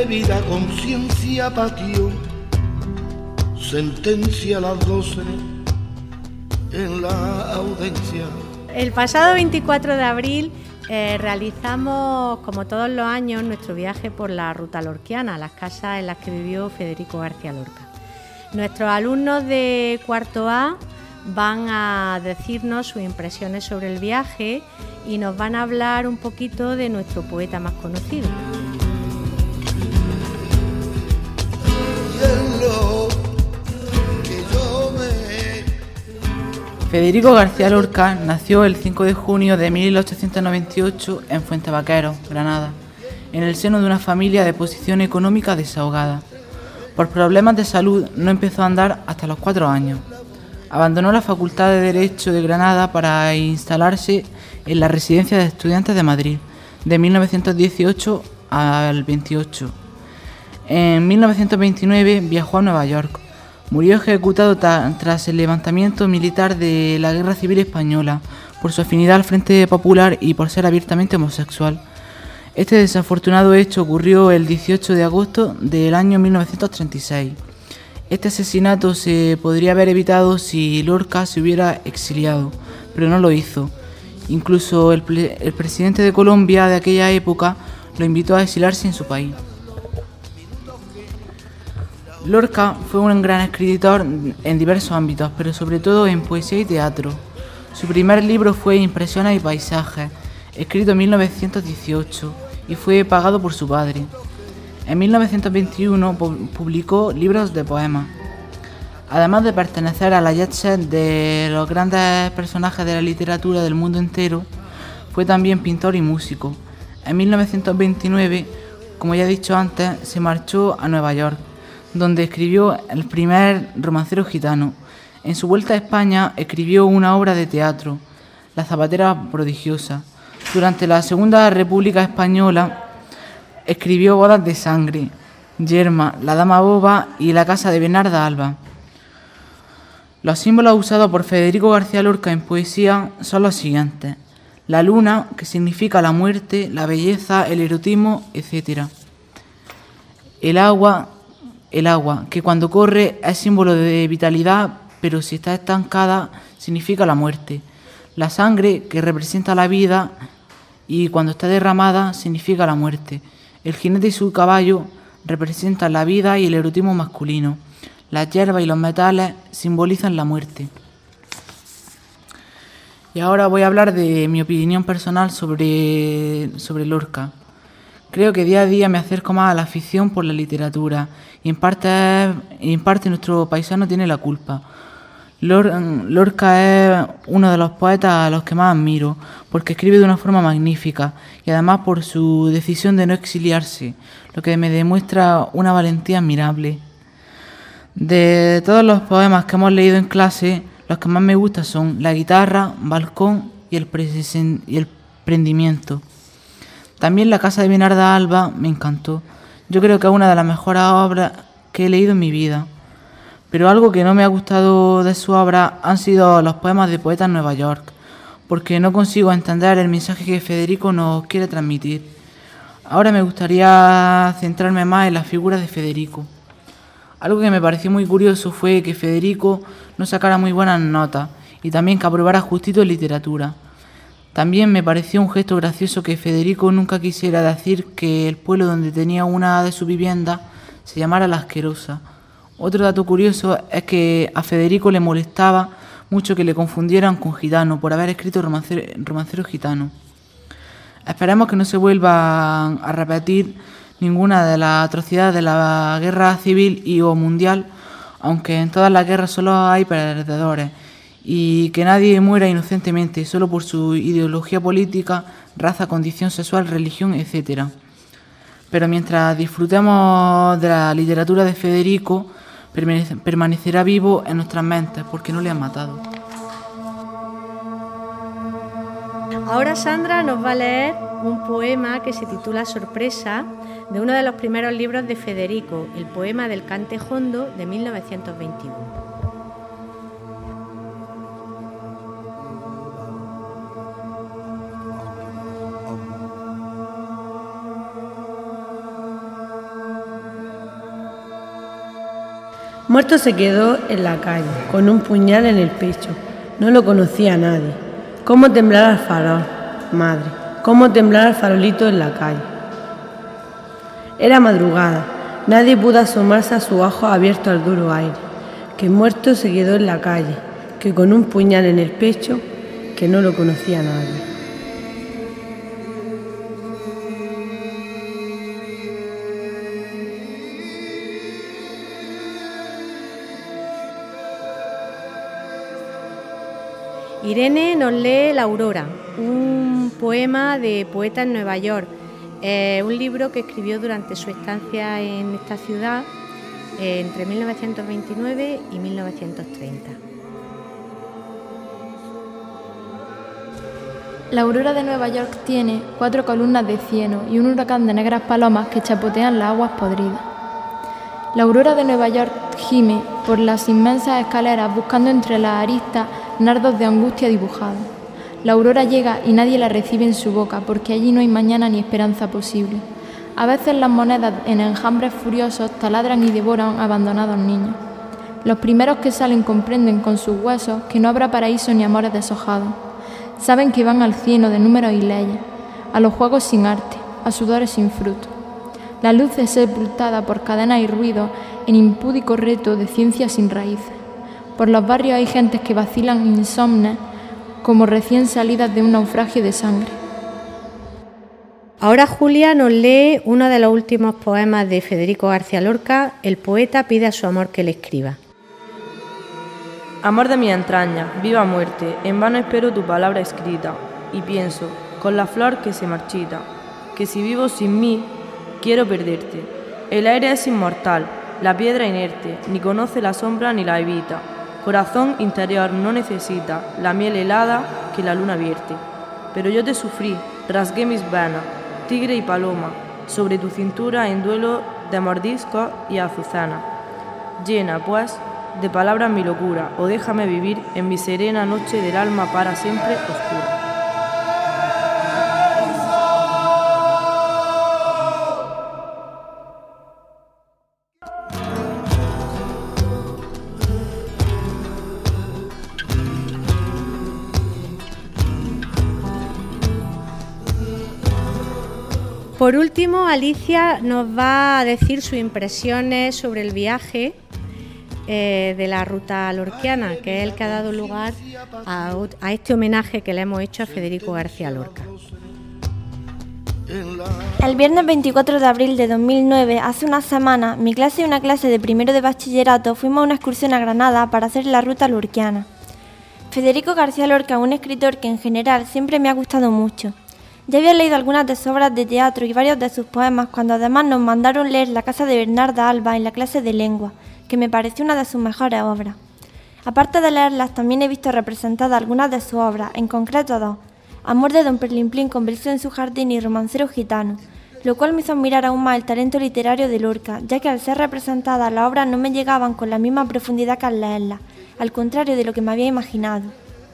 debida conciencia patio, sentencia a las 12 en la audiencia. El pasado 24 de abril realizamos, como todos los años, nuestro viaje por la ruta lorquiana, las casas en las que vivió Federico García Lorca. Nuestros alumnos de cuarto A van a decirnos sus impresiones sobre el viaje y nos van a hablar un poquito de nuestro poeta más conocido. Federico García Lorca nació el 5 de junio de 1898 en Fuentevaqueros, Granada, en el seno de una familia de posición económica desahogada. Por problemas de salud no empezó a andar hasta los 4 años. Abandonó la Facultad de Derecho de Granada para instalarse en la Residencia de Estudiantes de Madrid, de 1918 al 28. En 1929 viajó a Nueva York. Murió ejecutado tras el levantamiento militar de la Guerra Civil Española por su afinidad al Frente Popular y por ser abiertamente homosexual. Este desafortunado hecho ocurrió el 18 de agosto del año 1936. Este asesinato se podría haber evitado si Lorca se hubiera exiliado, pero no lo hizo. Incluso el presidente de Colombia de aquella época lo invitó a exiliarse en su país. Lorca fue un gran escritor en diversos ámbitos, pero sobre todo en poesía y teatro. Su primer libro fue Impresiones y paisajes, escrito en 1918, y fue pagado por su padre. En 1921 publicó libros de poemas. Además de pertenecer a la jet set de los grandes personajes de la literatura del mundo entero, fue también pintor y músico. En 1929, como ya he dicho antes, se marchó a Nueva York, donde escribió el primer romancero gitano. En su vuelta a España escribió una obra de teatro, La zapatera prodigiosa. Durante la Segunda República Española escribió Bodas de sangre, Yerma, La dama boba y La casa de Bernarda Alba. Los símbolos usados por Federico García Lorca en poesía son los siguientes: la luna, que significa la muerte, la belleza, el erotismo, etc. El agua, que cuando corre es símbolo de vitalidad, pero si está estancada significa la muerte. La sangre, que representa la vida, y cuando está derramada significa la muerte. El jinete y su caballo representan la vida y el erotismo masculino. Las hierbas y los metales simbolizan la muerte. Y ahora voy a hablar de mi opinión personal sobre Lorca. Creo que día a día me acerco más a la afición por la literatura y en parte nuestro paisano tiene la culpa. Lorca es uno de los poetas a los que más admiro, porque escribe de una forma magnífica y además por su decisión de no exiliarse, lo que me demuestra una valentía admirable. De todos los poemas que hemos leído en clase, los que más me gustan son La guitarra, Balcón y El prendimiento. También La casa de Bernarda Alba me encantó. Yo creo que es una de las mejores obras que he leído en mi vida. Pero algo que no me ha gustado de su obra han sido los poemas de Poetas en Nueva York, porque no consigo entender el mensaje que Federico nos quiere transmitir. Ahora me gustaría centrarme más en la figura de Federico. Algo que me pareció muy curioso fue que Federico no sacara muy buenas notas y también que aprobara justito en literatura. También me pareció un gesto gracioso que Federico nunca quisiera decir que el pueblo donde tenía una de sus viviendas se llamara La Asquerosa. Otro dato curioso es que a Federico le molestaba mucho que le confundieran con gitano por haber escrito romancero gitano. Esperemos que no se vuelva a repetir ninguna de las atrocidades de la guerra civil y o mundial, aunque en todas las guerras solo hay perdedores, y que nadie muera inocentemente solo por su ideología política, raza, condición sexual, religión, etc. Pero mientras disfrutemos de la literatura de Federico, permanecerá vivo en nuestras mentes porque no le han matado. Ahora Sandra nos va a leer un poema que se titula Sorpresa, de uno de los primeros libros de Federico, el poema del Cante Jondo de 1921. Muerto se quedó en la calle, con un puñal en el pecho. No lo conocía a nadie. ¿Cómo temblar el farol, madre? ¿Cómo temblar el farolito en la calle? Era madrugada. Nadie pudo asomarse a sus ojos abiertos al duro aire. Que muerto se quedó en la calle, que con un puñal en el pecho, que no lo conocía a nadie. Irene nos lee La Aurora, un poema de poeta en Nueva York, un libro que escribió durante su estancia en esta ciudad entre 1929 y 1930. La aurora de Nueva York tiene 4 columnas de cieno y un huracán de negras palomas que chapotean las aguas podridas. La aurora de Nueva York gime por las inmensas escaleras buscando entre las aristas nardos de angustia dibujados. La aurora llega y nadie la recibe en su boca porque allí no hay mañana ni esperanza posible. A veces las monedas en enjambres furiosos taladran y devoran abandonados niños. Los primeros que salen comprenden con sus huesos que no habrá paraíso ni amores deshojados. Saben que van al cieno de números y leyes, a los juegos sin arte, a sudores sin fruto. La luz es sepultada por cadenas y ruidos en impúdico reto de ciencia sin raíces. Por los barrios hay gentes que vacilan insomnes como recién salidas de un naufragio de sangre. Ahora Julia nos lee uno de los últimos poemas de Federico García Lorca. El poeta pide a su amor que le escriba. Amor de mi entraña, viva muerte, en vano espero tu palabra escrita, y pienso, con la flor que se marchita, que si vivo sin mí, quiero perderte. El aire es inmortal, la piedra inerte, ni conoce la sombra ni la evita. Corazón interior no necesita la miel helada que la luna vierte. Pero yo te sufrí, rasgué mis venas, tigre y paloma, sobre tu cintura en duelo de mordiscos y azucena. Llena, pues, de palabras mi locura, o déjame vivir en mi serena noche del alma para siempre oscura. Por último, Alicia nos va a decir sus impresiones sobre el viaje de la ruta lorquiana, que es el que ha dado lugar a este homenaje que le hemos hecho a Federico García Lorca. El viernes 24 de abril de 2009, hace una semana, mi clase y una clase de primero de bachillerato fuimos a una excursión a Granada para hacer la ruta lorquiana. Federico García Lorca es un escritor que en general siempre me ha gustado mucho. Ya había leído algunas de sus obras de teatro y varios de sus poemas cuando además nos mandaron leer La casa de Bernarda Alba en la clase de lengua, que me pareció una de sus mejores obras. Aparte de leerlas, también he visto representadas algunas de sus obras, en concreto 2, Amor de Don Perlimplín con Verso en su jardín y Romancero gitano, lo cual me hizo admirar aún más el talento literario de Lorca, ya que al ser representadas las obras no me llegaban con la misma profundidad que al leerlas, al contrario de lo que me había imaginado.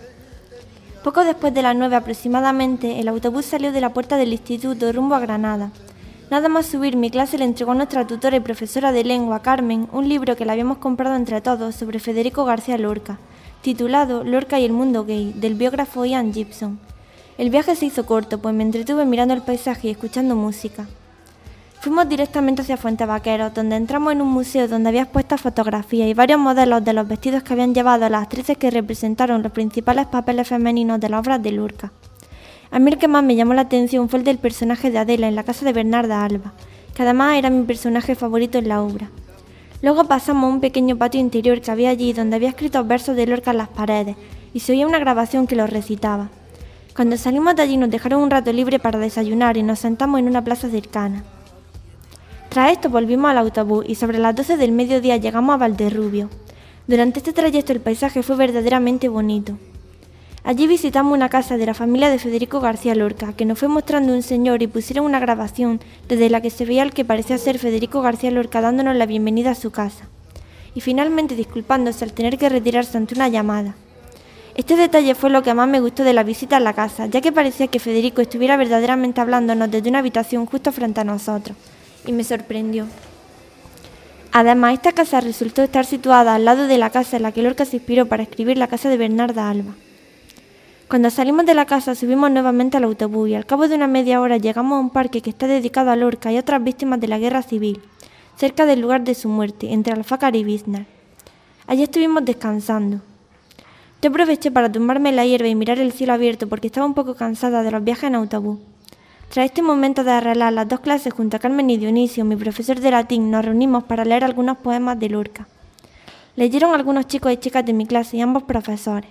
Poco después de las 9 aproximadamente, el autobús salió de la puerta del instituto rumbo a Granada. Nada más subir, mi clase le entregó a nuestra tutora y profesora de lengua, Carmen, un libro que le habíamos comprado entre todos sobre Federico García Lorca, titulado Lorca y el mundo gay, del biógrafo Ian Gibson. El viaje se hizo corto, pues me entretuve mirando el paisaje y escuchando música. Fuimos directamente hacia Fuentevaqueros, donde entramos en un museo donde había expuestas fotografías y varios modelos de los vestidos que habían llevado las actrices que representaron los principales papeles femeninos de las obras de Lorca. A mí el que más me llamó la atención fue el del personaje de Adela en la casa de Bernarda Alba, que además era mi personaje favorito en la obra. Luego pasamos a un pequeño patio interior que había allí donde había escrito versos de Lorca en las paredes y se oía una grabación que los recitaba. Cuando salimos de allí nos dejaron un rato libre para desayunar y nos sentamos en una plaza cercana. Tras esto volvimos al autobús y sobre las 12 del mediodía llegamos a Valderrubio. Durante este trayecto el paisaje fue verdaderamente bonito. Allí visitamos una casa de la familia de Federico García Lorca, que nos fue mostrando un señor y pusieron una grabación desde la que se veía el que parecía ser Federico García Lorca dándonos la bienvenida a su casa. Y finalmente disculpándose al tener que retirarse ante una llamada. Este detalle fue lo que más me gustó de la visita a la casa, ya que parecía que Federico estuviera verdaderamente hablándonos desde una habitación justo frente a nosotros. Y me sorprendió. Además, esta casa resultó estar situada al lado de la casa en la que Lorca se inspiró para escribir La casa de Bernarda Alba. Cuando salimos de la casa subimos nuevamente al autobús y al cabo de una media hora llegamos a un parque que está dedicado a Lorca y otras víctimas de la guerra civil, cerca del lugar de su muerte, entre Alfácar y Biznar. Allí estuvimos descansando. Yo aproveché para tumbarme en la hierba y mirar el cielo abierto porque estaba un poco cansada de los viajes en autobús. Tras este momento de arreglar las dos clases junto a Carmen y Dionisio, mi profesor de latín, nos reunimos para leer algunos poemas de Lorca. Leyeron algunos chicos y chicas de mi clase y ambos profesores.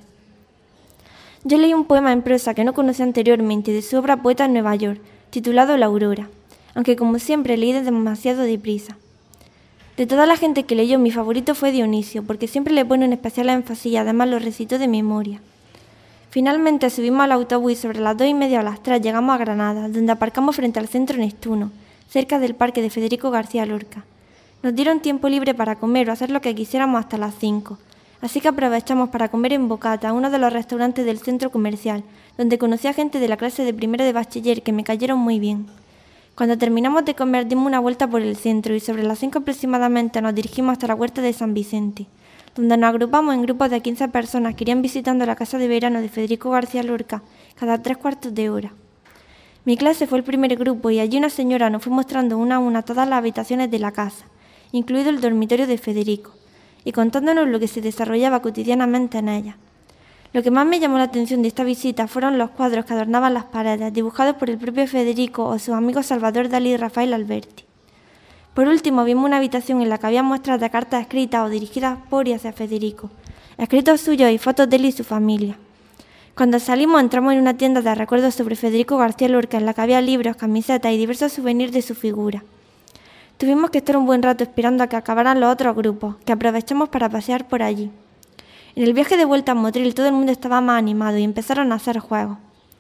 Yo leí un poema en prosa que no conocía anteriormente de su obra Poeta en Nueva York, titulado La Aurora, aunque como siempre leí demasiado deprisa. De toda la gente que leyó, mi favorito fue Dionisio, porque siempre le pone un especial énfasis y además lo recitó de memoria. Finalmente subimos al autobús y sobre las 2:30 o las 3 llegamos a Granada, donde aparcamos frente al Centro Neptuno, cerca del parque de Federico García Lorca. Nos dieron tiempo libre para comer o hacer lo que quisiéramos hasta las 5. Así que aprovechamos para comer en Bocata, uno de los restaurantes del centro comercial, donde conocí a gente de la clase de primero de bachiller que me cayeron muy bien. Cuando terminamos de comer dimos una vuelta por el centro y sobre las 5 aproximadamente nos dirigimos hasta la huerta de San Vicente, donde nos agrupamos en grupos de 15 personas que irían visitando la casa de verano de Federico García Lorca cada 3/4 de hora. Mi clase fue el primer grupo y allí una señora nos fue mostrando una a una todas las habitaciones de la casa, incluido el dormitorio de Federico, y contándonos lo que se desarrollaba cotidianamente en ella. Lo que más me llamó la atención de esta visita fueron los cuadros que adornaban las paredes, dibujados por el propio Federico o sus amigos Salvador Dalí y Rafael Alberti. Por último, vimos una habitación en la que había muestras de cartas escritas o dirigidas por y hacia Federico, escritos suyos y fotos de él y su familia. Cuando salimos entramos en una tienda de recuerdos sobre Federico García Lorca en la que había libros, camisetas y diversos souvenirs de su figura. Tuvimos que estar un buen rato esperando a que acabaran los otros grupos, que aprovechamos para pasear por allí. En el viaje de vuelta a Motril todo el mundo estaba más animado y empezaron a hacer juegos.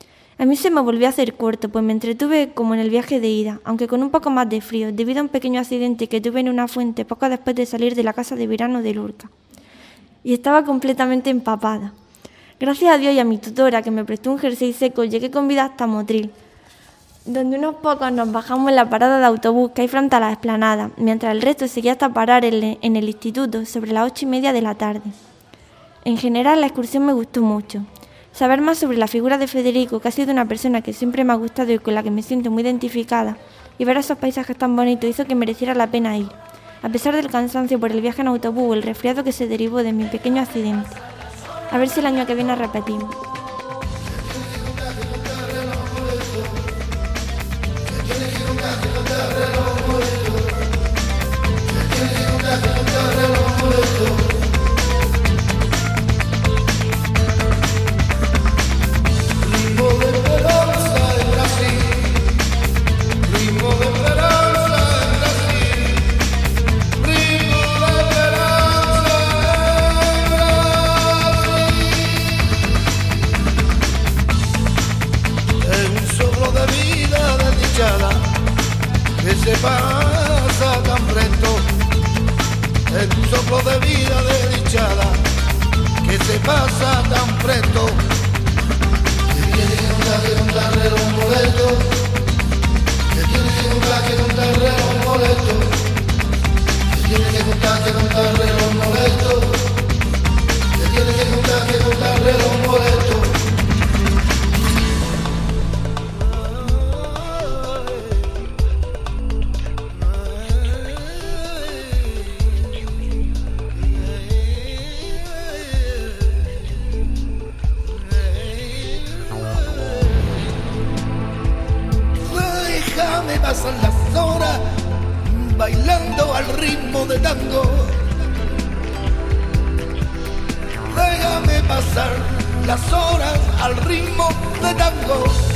A mí se me volvió a hacer corto, pues me entretuve como en el viaje de ida, aunque con un poco más de frío, debido a un pequeño accidente que tuve en una fuente poco después de salir de la casa de verano de Lorca. Y estaba completamente empapada. Gracias a Dios y a mi tutora, que me prestó un jersey seco, llegué con vida hasta Motril, donde unos pocos nos bajamos en la parada de autobús que hay frente a la explanada, mientras el resto seguía hasta parar en el instituto sobre las 8:30 de la tarde. En general, la excursión me gustó mucho. Saber más sobre la figura de Federico, que ha sido una persona que siempre me ha gustado y con la que me siento muy identificada, y ver esos paisajes tan bonitos hizo que mereciera la pena ir, a pesar del cansancio por el viaje en autobús o el resfriado que se derivó de mi pequeño accidente. A ver si el año que viene repetimos. Que se pasa tan presto, es un soplo de vida desdichada, que se pasa tan presto, que tiene que contarle los boletos, que tiene que contarle los boletos, que tiene que contarle los boletos, que tiene que contarle los boletos. Pasan las horas bailando al ritmo de tango. Déjame pasar las horas al ritmo de tango.